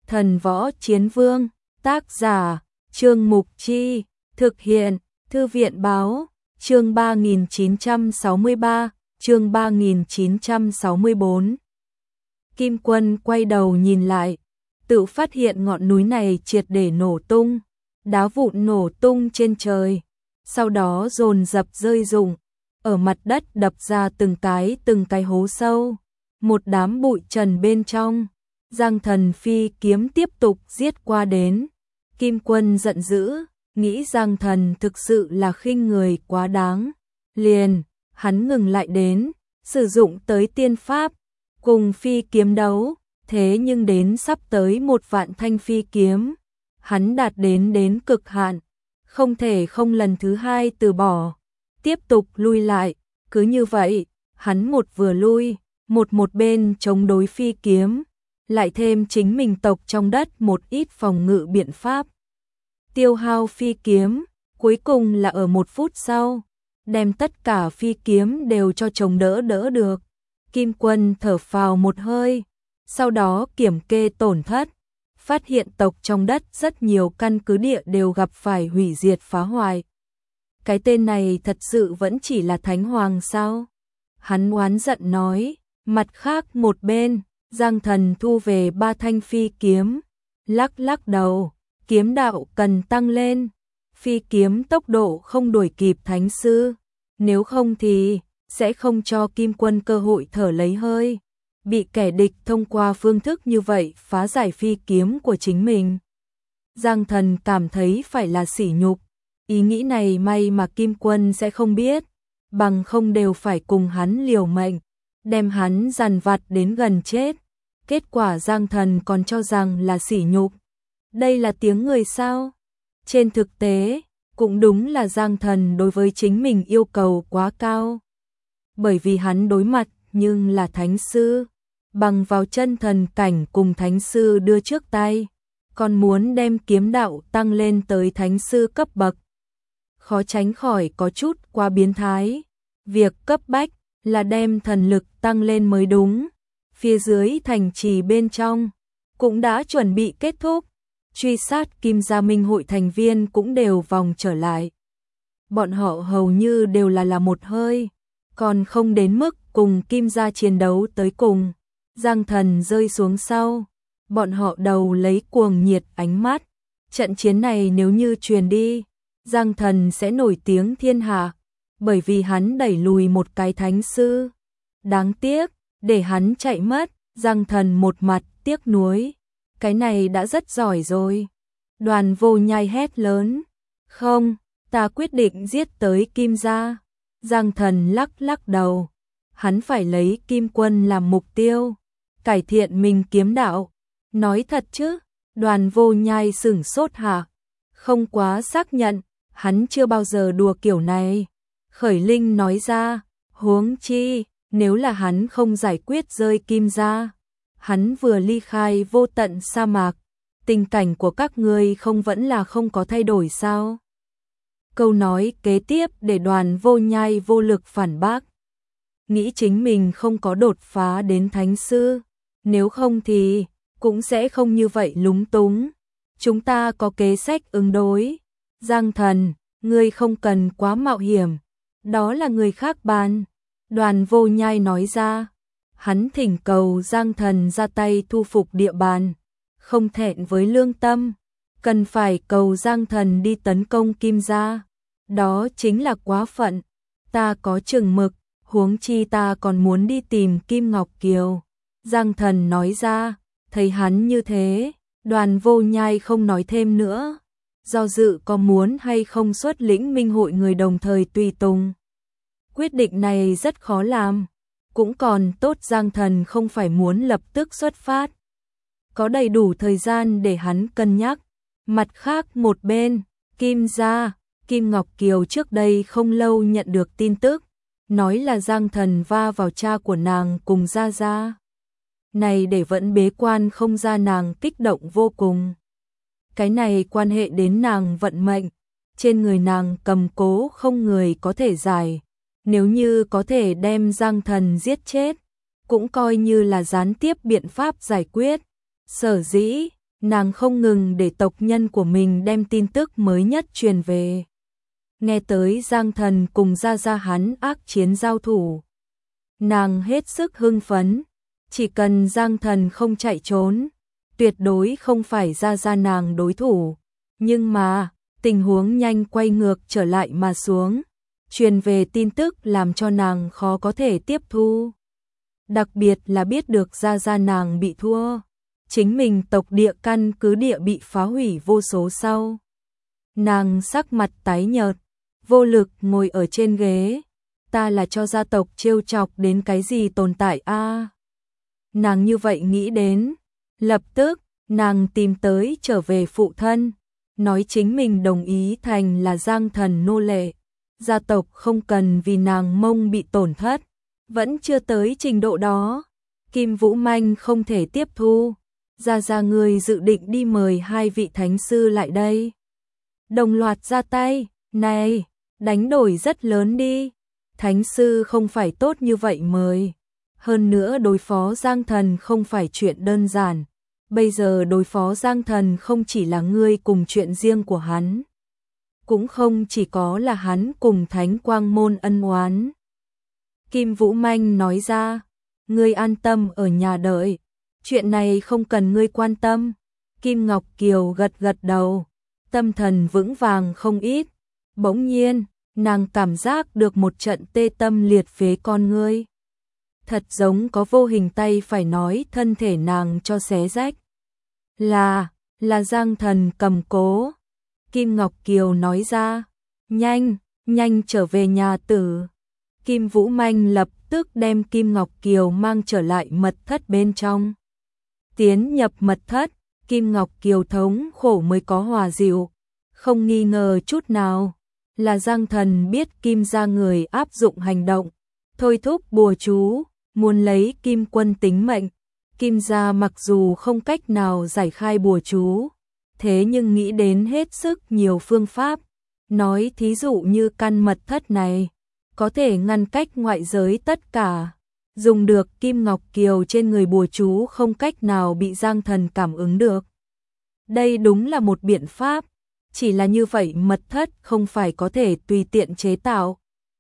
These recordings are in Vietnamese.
Thần Võ Chiến Vương, tác giả, Trương Mục Chi, thực hiện, Thư viện báo, chương 3963, chương 3964. Kim Quân quay đầu nhìn lại, tự phát hiện ngọn núi này triệt để nổ tung, đá vụn nổ tung trên trời, sau đó dồn dập rơi rụng, ở mặt đất đập ra từng cái hố sâu, một đám bụi trần bên trong. Giang Thần phi kiếm tiếp tục giết qua đến. Kim Quân giận dữ, nghĩ Giang Thần thực sự là khinh người quá đáng. Liền, hắn ngừng lại đến, sử dụng tới tiên pháp, cùng phi kiếm đấu, thế nhưng đến sắp tới 1.000.000 thanh phi kiếm. Hắn đạt đến cực hạn, không thể không lần thứ hai từ bỏ, tiếp tục lui lại, cứ như vậy, hắn một vừa lui, một bên chống đối phi kiếm, lại thêm chính mình tộc trong đất một ít phòng ngự biện pháp. Tiêu hao phi kiếm, cuối cùng là ở 1 phút sau, đem tất cả phi kiếm đều cho chống đỡ được. Kim Quân thở phào một hơi, sau đó kiểm kê tổn thất, phát hiện tộc trong đất rất nhiều căn cứ địa đều gặp phải hủy diệt phá hoại. Cái tên này thật sự vẫn chỉ là Thánh Hoàng sao? Hắn oán giận nói, mặt khác một bên, Giang Thần thu về 3 thanh phi kiếm, lắc đầu, kiếm đạo cần tăng lên, phi kiếm tốc độ không đuổi kịp Thánh Sư, nếu không thì sẽ không cho Kim Quân cơ hội thở lấy hơi, bị kẻ địch thông qua phương thức như vậy phá giải phi kiếm của chính mình. Giang Thần cảm thấy phải là sỉ nhục, ý nghĩ này may mà Kim Quân sẽ không biết, bằng không đều phải cùng hắn liều mệnh, đem hắn dằn vặt đến gần chết. Kết quả Giang Thần còn cho rằng là sỉ nhục. Đây là tiếng người sao? Trên thực tế, cũng đúng là Giang Thần đối với chính mình yêu cầu quá cao. Bởi vì hắn đối mặt nhưng là Thánh Sư, bằng vào chân thần cảnh cùng Thánh Sư đưa trước tay, còn muốn đem kiếm đạo tăng lên tới Thánh Sư cấp bậc. Khó tránh khỏi có chút quá biến thái. Việc cấp bách là đem thần lực tăng lên mới đúng. Phía dưới thành trì bên trong cũng đã chuẩn bị kết thúc, truy sát Kim Gia Minh hội thành viên cũng đều vòng trở lại. Bọn họ hầu như đều là một hơi, còn không đến mức cùng Kim Gia chiến đấu tới cùng. Giang Thần rơi xuống sau, bọn họ đầu lấy cuồng nhiệt ánh mắt. Trận chiến này nếu như truyền đi, Giang Thần sẽ nổi tiếng thiên hạ, bởi vì hắn đẩy lùi một cái Thánh Sư. Đáng tiếc, để hắn chạy mất, Giang Thần một mặt tiếc nuối. Cái này đã rất giỏi rồi. Đoàn Vô Nhai hét lớn. Không, ta quyết định giết tới Kim Gia. Giang Thần lắc đầu. Hắn phải lấy Kim Quân làm mục tiêu, cải thiện mình kiếm đạo. Nói thật chứ? Đoàn Vô Nhai sửng sốt hả? Không quá xác nhận, hắn chưa bao giờ đùa kiểu này. Khởi Linh nói ra, huống chi, nếu là hắn không giải quyết rơi Kim Gia, hắn vừa ly khai vô tận sa mạc, tình cảnh của các ngươi không vẫn là không có thay đổi sao? Câu nói kế tiếp để Đoàn Vô Nhai vô lực phản bác. Nghĩ chính mình không có đột phá đến Thánh Sư, nếu không thì cũng sẽ không như vậy lúng túng. Chúng ta có kế sách ứng đối. Giang Thần, ngươi không cần quá mạo hiểm, đó là người khác bàn. Đoàn Vô Nhai nói ra, hắn thỉnh cầu Giang Thần ra tay thu phục địa bàn, không thẹn với lương tâm, cần phải cầu Giang Thần đi tấn công Kim Gia, đó chính là quá phận. Ta có chừng mực, huống chi ta còn muốn đi tìm Kim Ngọc Kiều. Giang Thần nói ra, thấy hắn như thế, Đoàn Vô Nhai không nói thêm nữa, do dự có muốn hay không xuất lĩnh minh hội người đồng thời tùy tùng. Quyết định này rất khó làm, cũng còn tốt Giang Thần không phải muốn lập tức xuất phát, có đầy đủ thời gian để hắn cân nhắc. Mặt khác một bên, Kim Gia, Kim Ngọc Kiều trước đây không lâu nhận được tin tức, nói là Giang Thần va vào cha của nàng cùng Gia Gia. Này để vẫn bế quan không ra, nàng kích động vô cùng. Cái này quan hệ đến nàng vận mệnh, trên người nàng cầm cố không người có thể giải. Nếu như có thể đem Giang Thần giết chết, cũng coi như là gián tiếp biện pháp giải quyết. Sở dĩ nàng không ngừng để tộc nhân của mình đem tin tức mới nhất truyền về. Nghe tới Giang Thần cùng Gia Gia hắn ác chiến giao thủ, nàng hết sức hưng phấn, chỉ cần Giang Thần không chạy trốn, tuyệt đối không phải Gia Gia nàng đối thủ. Nhưng mà, tình huống nhanh quay ngược trở lại mà xuống, truyền về tin tức làm cho nàng khó có thể tiếp thu. Đặc biệt là biết được Gia Gia nàng bị thua, chính mình tộc địa căn cứ địa bị phá hủy vô số sau. Nàng sắc mặt tái nhợt, vô lực ngồi ở trên ghế. Ta là cho gia tộc trêu chọc đến cái gì tồn tại a? Nàng như vậy nghĩ đến, lập tức nàng tìm tới trở về phụ thân, nói chính mình đồng ý thành là Giang Thần nô lệ, gia tộc không cần vì nàng mông bị tổn thất. Vẫn chưa tới trình độ đó, Kim Vũ Manh không thể tiếp thu. Gia Gia người dự định đi mời 2 vị thánh sư lại đây. Đồng loạt ra tay, này, đánh đổi rất lớn đi. Thánh sư không phải tốt như vậy mời. Hơn nữa đối phó Giang Thần không phải chuyện đơn giản. Bây giờ đối phó Giang Thần không chỉ là ngươi cùng chuyện riêng của hắn, cũng không chỉ có là hắn cùng Thánh Quang Môn ân oán. Kim Vũ Manh nói ra, ngươi an tâm ở nhà đợi, chuyện này không cần ngươi quan tâm. Kim Ngọc Kiều gật gật đầu, tâm thần vững vàng không ít. Bỗng nhiên, nàng cảm giác được một trận tê tâm liệt phế con ngươi. Thật giống có vô hình tay phải nói thân thể nàng cho xé rách. Là Giang Thần cầm cố. Kim Ngọc Kiều nói ra, nhanh trở về nhà tử. Kim Vũ Manh lập tức đem Kim Ngọc Kiều mang trở lại mật thất bên trong. Tiến nhập mật thất, Kim Ngọc Kiều thống khổ mới có hòa dịu, không nghi ngờ chút nào. Là Giang Thần biết Kim gia người áp dụng hành động, thôi thúc bùa chú, muốn lấy Kim Quân tính mệnh. Kim gia mặc dù không cách nào giải khai bùa chú, thế nhưng nghĩ đến hết sức nhiều phương pháp. Nói thí dụ như căn mật thất này, có thể ngăn cách ngoại giới tất cả. Dùng được Kim Ngọc Kiều trên người bùa chú không cách nào bị Giang Thần cảm ứng được. Đây đúng là một biện pháp. Chỉ là như vậy mật thất không phải có thể tùy tiện chế tạo.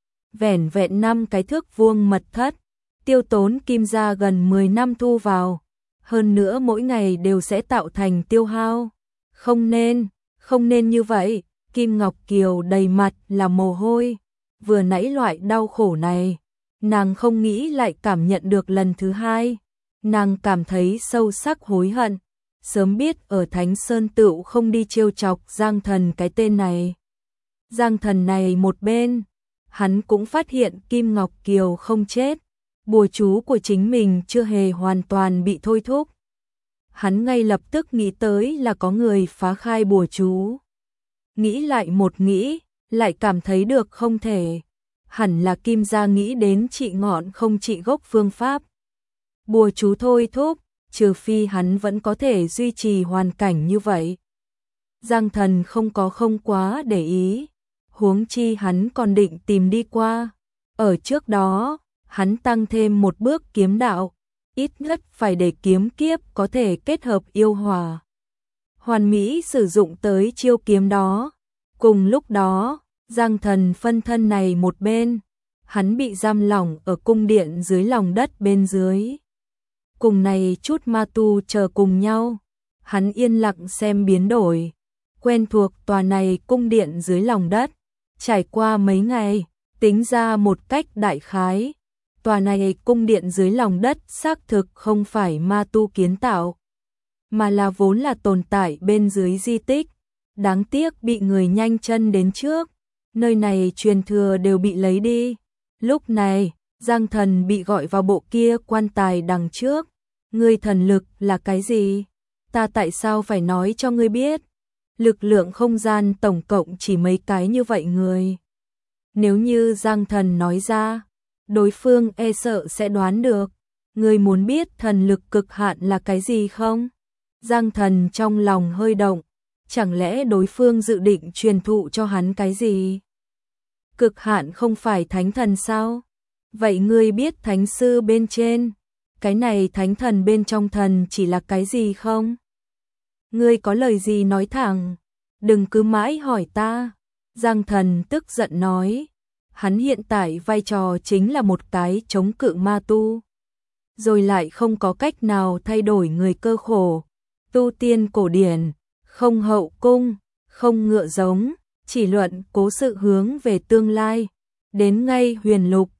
Vẻn vẹn 5 cái thước vuông mật thất, tiêu tốn Kim gia gần 10 năm thu vào. Hơn nữa mỗi ngày đều sẽ tạo thành tiêu hao. Không nên như vậy. Kim Ngọc Kiều đầy mặt là mồ hôi. Vừa nãy loại đau khổ này, nàng không nghĩ lại cảm nhận được lần thứ hai. Nàng cảm thấy sâu sắc hối hận. Sớm biết ở Thánh Sơn Tựu không đi trêu chọc Giang Thần cái tên này. Giang Thần này một bên, hắn cũng phát hiện Kim Ngọc Kiều không chết. Bùa chú của chính mình chưa hề hoàn toàn bị thôi thúc. Hắn ngay lập tức nghĩ tới là có người phá khai bùa chú. Nghĩ lại một nghĩ, lại cảm thấy được không thể. Hẳn là Kim gia nghĩ đến trị ngọn không trị gốc phương pháp. Bùa chú thôi thúc, trừ phi hắn vẫn có thể duy trì hoàn cảnh như vậy. Giang Thần không quá để ý, huống chi hắn còn định tìm đi qua. Ở trước đó, hắn tăng thêm một bước kiếm đạo, ít nhất phải để kiếm kiếp có thể kết hợp yêu hòa. Hoàn mỹ sử dụng tới chiêu kiếm đó. Cùng lúc đó, Giang Thần phân thân này một bên, hắn bị giam lỏng ở cung điện dưới lòng đất bên dưới. Cùng này chút ma tu chờ cùng nhau, hắn yên lặng xem biến đổi, quen thuộc tòa này cung điện dưới lòng đất, trải qua mấy ngày, tính ra một cách đại khái, tòa này cung điện dưới lòng đất xác thực không phải ma tu kiến tạo, mà là vốn là tồn tại bên dưới di tích, đáng tiếc bị người nhanh chân đến trước, nơi này truyền thừa đều bị lấy đi. Lúc này, Giang Thần bị gọi vào bộ kia quan tài đằng trước. Ngươi thần lực là cái gì? Ta tại sao phải nói cho ngươi biết? Lực lượng không gian tổng cộng chỉ mấy cái như vậy người. Nếu như Giang Thần nói ra, đối phương e sợ sẽ đoán được. Ngươi muốn biết thần lực cực hạn là cái gì không? Giang Thần trong lòng hơi động. Chẳng lẽ đối phương dự định truyền thụ cho hắn cái gì? Cực hạn không phải thánh thần sao? Vậy ngươi biết thánh sư bên trên, cái này thánh thần bên trong thần chỉ là cái gì không? Ngươi có lời gì nói thẳng, đừng cứ mãi hỏi ta. Giang Thần tức giận nói, hắn hiện tại vai trò chính là một cái chống cự ma tu, rồi lại không có cách nào thay đổi người cơ khổ. Tu tiên cổ điển, không hậu cung, không ngựa giống, chỉ luận cố sự hướng về tương lai. Đến ngay huyền lục,